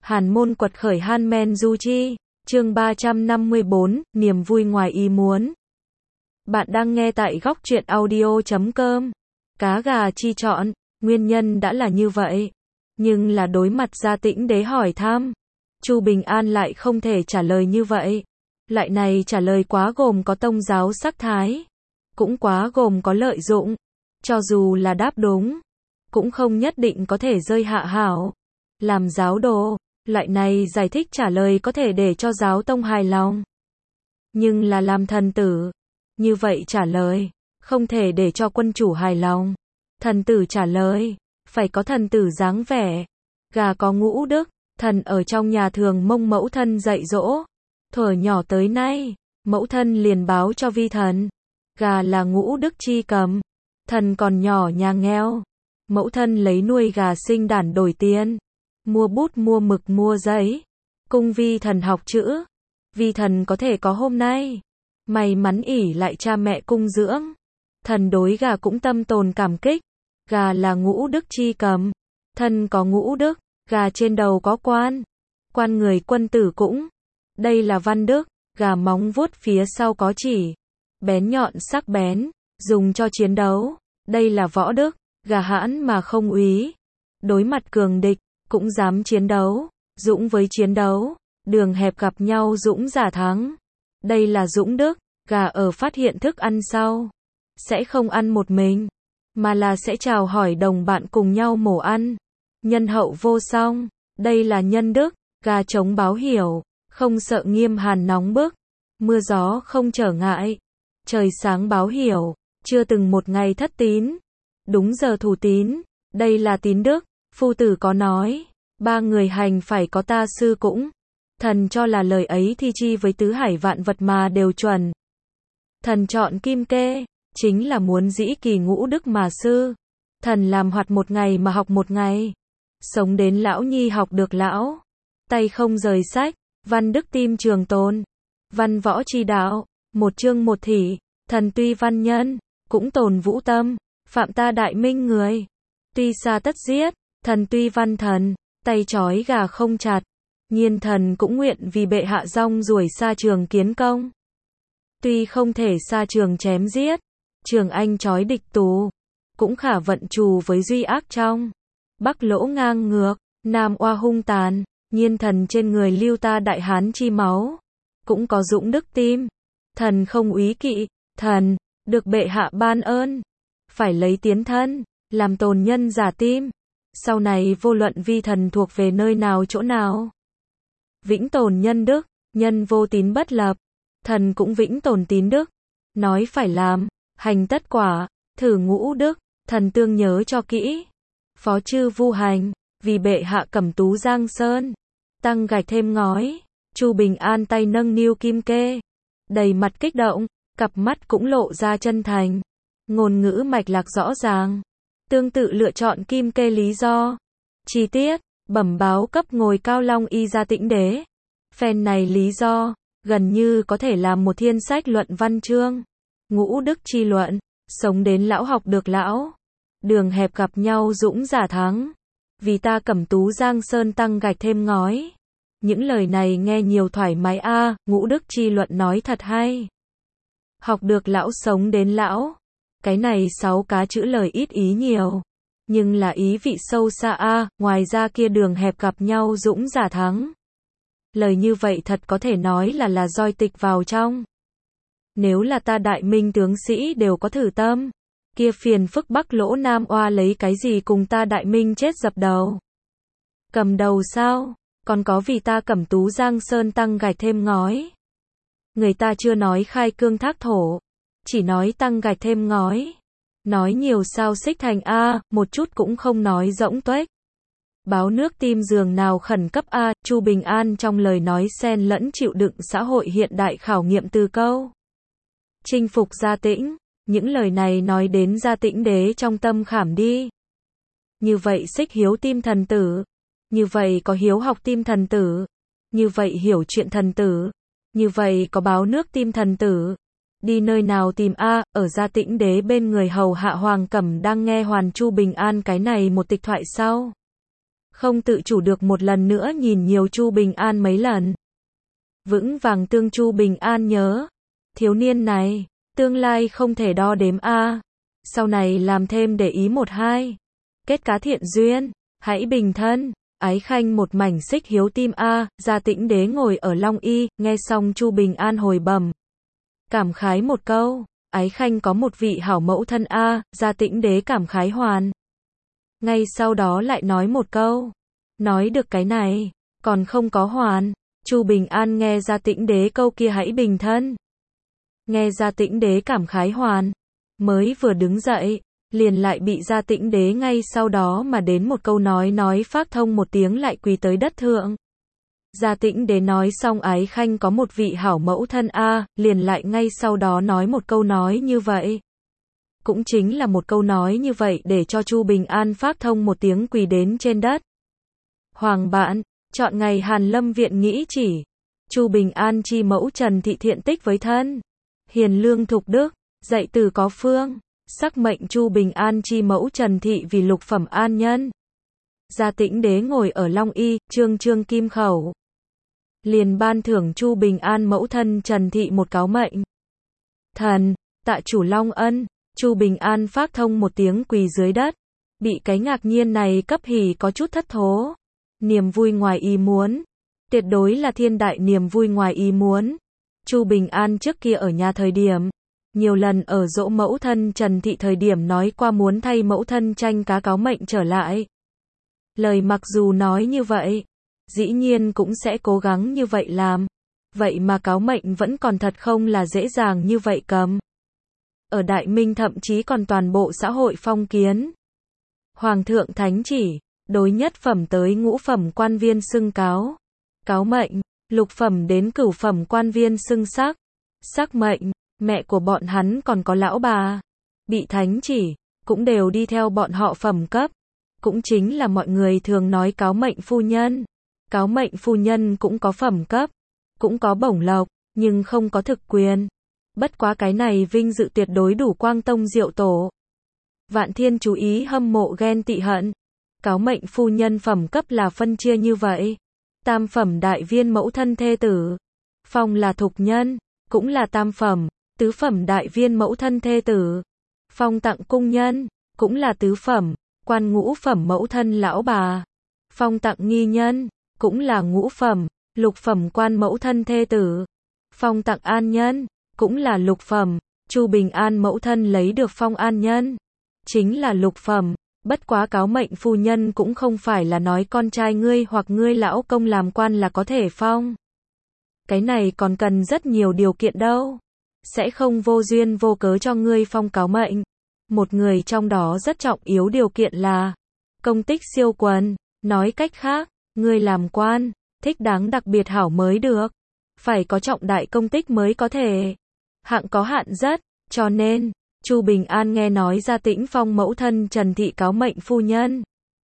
Hàn môn quật khởi Han Men Du Chi, chương 354, niềm vui ngoài ý muốn. Bạn đang nghe tại góc truyện audio.com. Cá gà chi chọn, nguyên nhân đã là như vậy. Nhưng là đối mặt Gia Tĩnh Đế hỏi thăm, Chu Bình An lại không thể trả lời như vậy. Lại này trả lời quá gồm có tông giáo sắc thái, cũng quá gồm có lợi dụng. Cho dù là đáp đúng, cũng không nhất định có thể rơi hạ hảo. Làm giáo đồ, loại này giải thích trả lời có thể để cho giáo tông hài lòng. Nhưng là làm thần tử, như vậy trả lời, không thể để cho quân chủ hài lòng. Thần tử trả lời, phải có thần tử dáng vẻ. Gà có ngũ đức, thần ở trong nhà thường mông mẫu thân dạy dỗ. Thuở nhỏ tới nay, mẫu thân liền báo cho vi thần. Gà là ngũ đức chi cầm. Thần còn nhỏ nhà nghèo. Mẫu thân lấy nuôi gà sinh đản đổi tiền. Mua bút mua mực mua giấy. Cung vi thần học chữ. Vi thần có thể có hôm nay. May mắn ỷ lại cha mẹ cung dưỡng. Thần đối gà cũng tâm tồn cảm kích. Gà là ngũ đức chi cầm. Thần có ngũ đức. Gà trên đầu có quan. Quan người quân tử cũng. Đây là văn đức. Gà móng vuốt phía sau có chỉ. Bén nhọn sắc bén. Dùng cho chiến đấu. Đây là võ đức. Gà hãn mà không úy. Đối mặt cường địch, cũng dám chiến đấu. Dũng với chiến đấu. Đường hẹp gặp nhau dũng giả thắng. Đây là dũng đức. Gà ở phát hiện thức ăn sau. Sẽ không ăn một mình. Mà là sẽ chào hỏi đồng bạn cùng nhau mổ ăn. Nhân hậu vô song. Đây là nhân đức. Gà chống báo hiểu. Không sợ nghiêm hàn nóng bức. Mưa gió không trở ngại. Trời sáng báo hiểu. Chưa từng một ngày thất tín. Đúng giờ thủ tín. Đây là tín đức. Phu tử có nói. Ba người hành phải có ta sư cũng. Thần cho là lời ấy thi chi với tứ hải vạn vật mà đều chuẩn. Thần chọn kim kê. Chính là muốn dĩ kỳ ngũ đức mà sư. Thần làm hoạt một ngày mà học một ngày. Sống đến lão nhi học được lão. Tay không rời sách. Văn đức tim trường tồn. Văn võ chi đạo. Một chương một thỉ. Thần tuy văn nhân. Cũng tồn vũ tâm. Phạm ta đại minh người. Tuy xa tất giết. Thần tuy văn thần. Tay trói gà không chặt. Nhiên thần cũng nguyện vì bệ hạ rong ruổi xa trường kiến công. Tuy không thể xa trường chém giết. Trường anh trói địch tù. Cũng khả vận trù với duy ác trong. Bắc lỗ ngang ngược. Nam oa hung tàn. Nhiên thần trên người lưu ta đại hán chi máu. Cũng có dũng đức tim. Thần không úy kỵ. Thần, được bệ hạ ban ơn. Phải lấy tiến thân. Làm tồn nhân giả tim. Sau này vô luận vi thần thuộc về nơi nào chỗ nào. Vĩnh tồn nhân đức. Nhân vô tín bất lập. Thần cũng vĩnh tồn tín đức. Nói phải làm. Hành tất quả. Thử ngũ đức. Thần tương nhớ cho kỹ. Phó chư vu hành. Vì bệ hạ cẩm tú giang sơn. Tăng gạch thêm ngói. Chu Bình An tay nâng niu kim kê. Đầy mặt kích động. Cặp mắt cũng lộ ra chân thành. Ngôn ngữ mạch lạc rõ ràng. Tương tự lựa chọn kim kê lý do. Chi tiết. Bẩm báo cấp ngồi cao long y Gia Tĩnh Đế. Phen này lý do. Gần như có thể làm một thiên sách luận văn chương. Ngũ đức chi luận. Sống đến lão học được lão. Đường hẹp gặp nhau dũng giả thắng. Vì ta cẩm tú giang sơn tăng gạch thêm ngói. Những lời này nghe nhiều thoải mái a. Ngũ đức chi luận nói thật hay. Học được lão sống đến lão. Cái này 6 cá chữ lời ít ý nhiều. Nhưng là ý vị sâu xa a. Ngoài ra kia đường hẹp gặp nhau dũng giả thắng. Lời như vậy thật có thể nói là roi tịch vào trong. Nếu là ta đại minh tướng sĩ đều có thử tâm. Kia phiền phức Bắc lỗ Nam oa lấy cái gì cùng ta đại minh chết dập đầu. Cầm đầu sao? Còn có vì ta cẩm tú giang sơn tăng gạch thêm ngói. Người ta chưa nói khai cương thác thổ. Chỉ nói tăng gạch thêm ngói. Nói nhiều sao xích thành a. Một chút cũng không nói rỗng tuếch. Báo nước tim giường nào khẩn cấp a. Chu Bình An trong lời nói xen lẫn chịu đựng xã hội hiện đại khảo nghiệm từ câu. Chinh phục Gia Tĩnh. Những lời này nói đến Gia Tĩnh Đế trong tâm khảm đi. Như vậy xích hiếu tim thần tử. Như vậy có hiếu học tim thần tử. Như vậy hiểu chuyện thần tử. Như vậy có báo nước tim thần tử. Đi nơi nào tìm a. Ở Gia Tĩnh Đế bên người hầu hạ Hoàng Cẩm đang nghe hoàn Chu Bình An cái này một tịch thoại sau. không tự chủ được một lần nữa nhìn nhiều Chu Bình An mấy lần. Vững vàng tương Chu Bình An nhớ. Thiếu niên này, tương lai không thể đo đếm a. Sau này làm thêm để ý một hai. Kết cá thiện duyên, hãy bình thân. Ái khanh một mảnh xích hiếu tim a. Gia Tĩnh Đế ngồi ở Long Y, nghe xong Chu Bình An hồi bẩm. Cảm khái một câu, ái khanh có một vị hảo mẫu thân a. Gia Tĩnh Đế cảm khái hoàn. Ngay sau đó lại nói một câu. Nói được cái này, còn không có hoàn. Chu Bình An nghe Gia Tĩnh Đế câu kia hãy bình thân. Nghe Gia Tĩnh Đế cảm khái hoàn. Mới vừa đứng dậy, liền lại bị Gia Tĩnh Đế ngay sau đó mà đến một câu nói phát thông một tiếng lại quỳ tới đất thượng. Gia Tĩnh Đế nói xong ái khanh có một vị hảo mẫu thân a, liền lại ngay sau đó nói một câu nói như vậy. Cũng chính là một câu nói như vậy để cho Chu Bình An phát thông một tiếng quỳ đến trên đất. Hoàng bạn, chọn ngày Hàn Lâm viện nghĩ chỉ. Chu Bình An chi mẫu Trần Thị thiện tích với thân. Hiền lương thục đức, dạy từ có phương. Sắc mệnh Chu Bình An chi mẫu Trần Thị vì lục phẩm an nhân. Gia Tĩnh Đế ngồi ở Long Y, trương kim khẩu. Liền ban thưởng Chu Bình An mẫu thân Trần Thị một cáo mệnh. Thần, tạ chủ Long ân. Chu Bình An phát thông một tiếng quỳ dưới đất. Bị cái ngạc nhiên này cấp hỉ có chút thất thố. Niềm vui ngoài ý muốn. Tuyệt đối là thiên đại niềm vui ngoài ý muốn. Chu Bình An trước kia ở nhà thời điểm. Nhiều lần ở dỗ mẫu thân Trần Thị thời điểm nói qua muốn thay mẫu thân tranh cá cáo mệnh trở lại. Lời mặc dù nói như vậy. Dĩ nhiên cũng sẽ cố gắng như vậy làm. Vậy mà cáo mệnh vẫn còn thật không là dễ dàng như vậy cầm. Ở Đại Minh thậm chí còn toàn bộ xã hội phong kiến. Hoàng thượng thánh chỉ, đối nhất phẩm tới ngũ phẩm quan viên xưng cáo. Cáo mệnh, lục phẩm đến cửu phẩm quan viên xưng sắc. Sắc mệnh, mẹ của bọn hắn còn có lão bà. Bị thánh chỉ, cũng đều đi theo bọn họ phẩm cấp. Cũng chính là mọi người thường nói cáo mệnh phu nhân. Cáo mệnh phu nhân cũng có phẩm cấp. Cũng có bổng lộc, nhưng không có thực quyền. Bất quá cái này vinh dự tuyệt đối đủ Quang Tông Diệu Tổ. Vạn thiên chú ý hâm mộ ghen tị hận. Cáo mệnh phu nhân phẩm cấp là phân chia như vậy. Tam phẩm đại viên mẫu thân thê tử. Phong là thục nhân, cũng là tam phẩm. Tứ phẩm đại viên mẫu thân thê tử. Phong tặng cung nhân, cũng là tứ phẩm. Quan ngũ phẩm mẫu thân lão bà. Phong tặng nghi nhân, cũng là ngũ phẩm. Lục phẩm quan mẫu thân thê tử. Phong tặng an nhân, cũng là lục phẩm. Chu Bình An mẫu thân lấy được phong an nhân, chính là lục phẩm. Bất quá cáo mệnh phu nhân cũng không phải là nói con trai ngươi hoặc ngươi lão công làm quan là có thể phong. Cái này còn cần rất nhiều điều kiện đâu. Sẽ không vô duyên vô cớ cho ngươi phong cáo mệnh. Một người trong đó rất trọng yếu điều kiện là công tích siêu quần. Nói cách khác, ngươi làm quan, thích đáng đặc biệt hảo mới được. Phải có trọng đại công tích mới có thể. Hạng có hạn rất, cho nên, Chu Bình An nghe nói Gia Tĩnh Phong mẫu thân Trần Thị cáo mệnh phu nhân.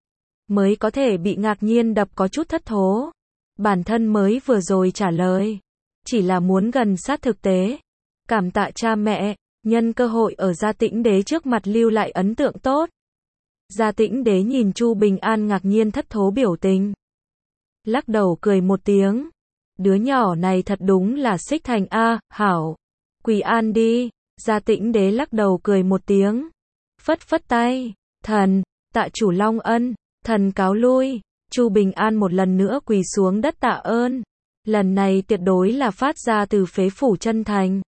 Mới có thể bị ngạc nhiên đập có chút thất thố. Bản thân mới vừa rồi trả lời. Chỉ là muốn gần sát thực tế. Cảm tạ cha mẹ, nhân cơ hội ở Gia Tĩnh Đế trước mặt lưu lại ấn tượng tốt. Gia Tĩnh Đế nhìn Chu Bình An ngạc nhiên thất thố biểu tình. Lắc đầu cười một tiếng. Đứa nhỏ này thật đúng là xích thành a, hảo. Quỳ an đi. Gia Tĩnh Đế lắc đầu cười một tiếng. Phất phất tay. Thần, tạ chủ Long ân. Thần cáo lui. Chu Bình An một lần nữa quỳ xuống đất tạ ơn. Lần này tuyệt đối là phát ra từ phế phủ chân thành.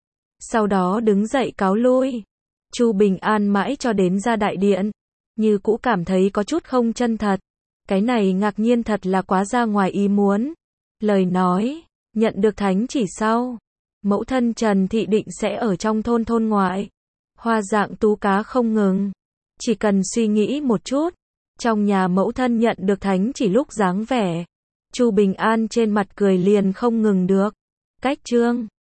Sau đó đứng dậy cáo lui. Chu Bình An mãi cho đến ra đại điện. Như cũ cảm thấy có chút không chân thật. Cái này ngạc nhiên thật là quá ra ngoài ý muốn. Lời nói, nhận được thánh chỉ sau. Mẫu thân Trần Thị định sẽ ở trong thôn ngoại. Hoa dạng tú cá không ngừng. Chỉ cần suy nghĩ một chút. Trong nhà mẫu thân nhận được thánh chỉ lúc dáng vẻ. Chu Bình An trên mặt cười liền không ngừng được. Cách chương